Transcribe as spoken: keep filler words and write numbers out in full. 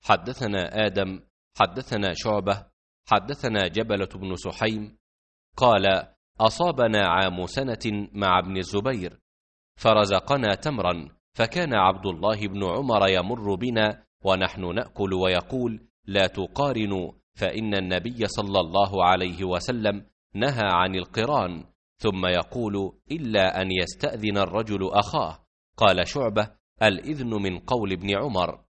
حدثنا آدم حدثنا شعبة حدثنا جبلة بن سحيم قال: أصابنا عام سنة مع ابن الزبير فرزقنا تمرا، فكان عبد الله بن عمر يمر بنا ونحن نأكل ويقول: لا تقارنوا، فإن النبي صلى الله عليه وسلم نهى عن القران، ثم يقول: إلا أن يستأذن الرجل أخاه. قال شعبة: الإذن من قول ابن عمر.